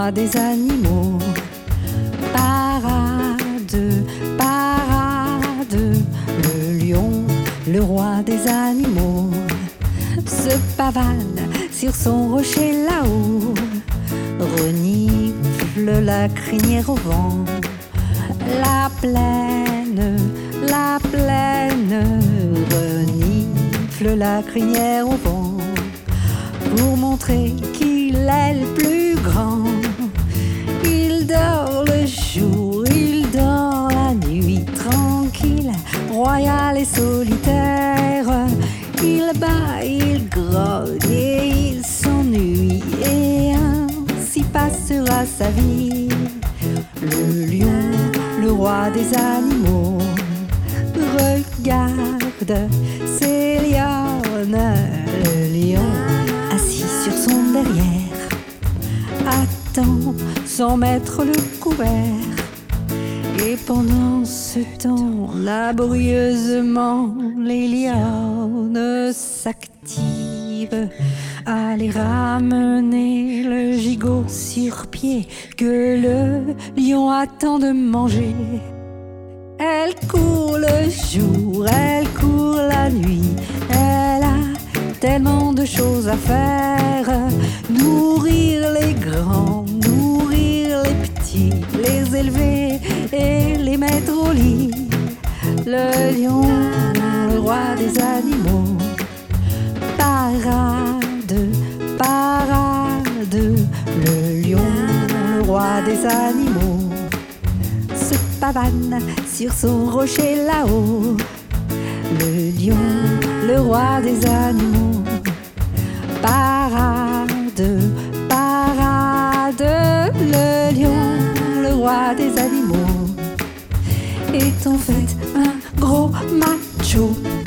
roi des animaux. Parade, parade, le lion, le roi des animaux, se pavane sur son rocher là-haut, renifle la crinière au vent. La plaine, renifle la crinière au vent, pour montrer qu'il est le plus grand. Il dort le jour, il dort la nuit, tranquille, royal et solitaire. Il bat, il grogne et il s'ennuie, et ainsi passera sa vie. Le lion, le roi des animaux, regarde ses lionnes. Le lion, assis sur son derrière, attend sans mettre le couvert. Et pendant ce temps, laborieusement, les lionnes s'activent à aller ramener le gigot sur pied que le lion attend de manger. Elle court le jour, elle court la nuit, elle a tellement de choses à faire. Nourrir les grands, nourrir les petits, les élever et les mettre au lit. Le lion, le roi des animaux, parade, parade. Le lion, le roi des animaux, se pavane sur son rocher là-haut. Le lion, le roi des animaux, parade, parade. Le lion, le roi des animaux, est en fait un gros macho.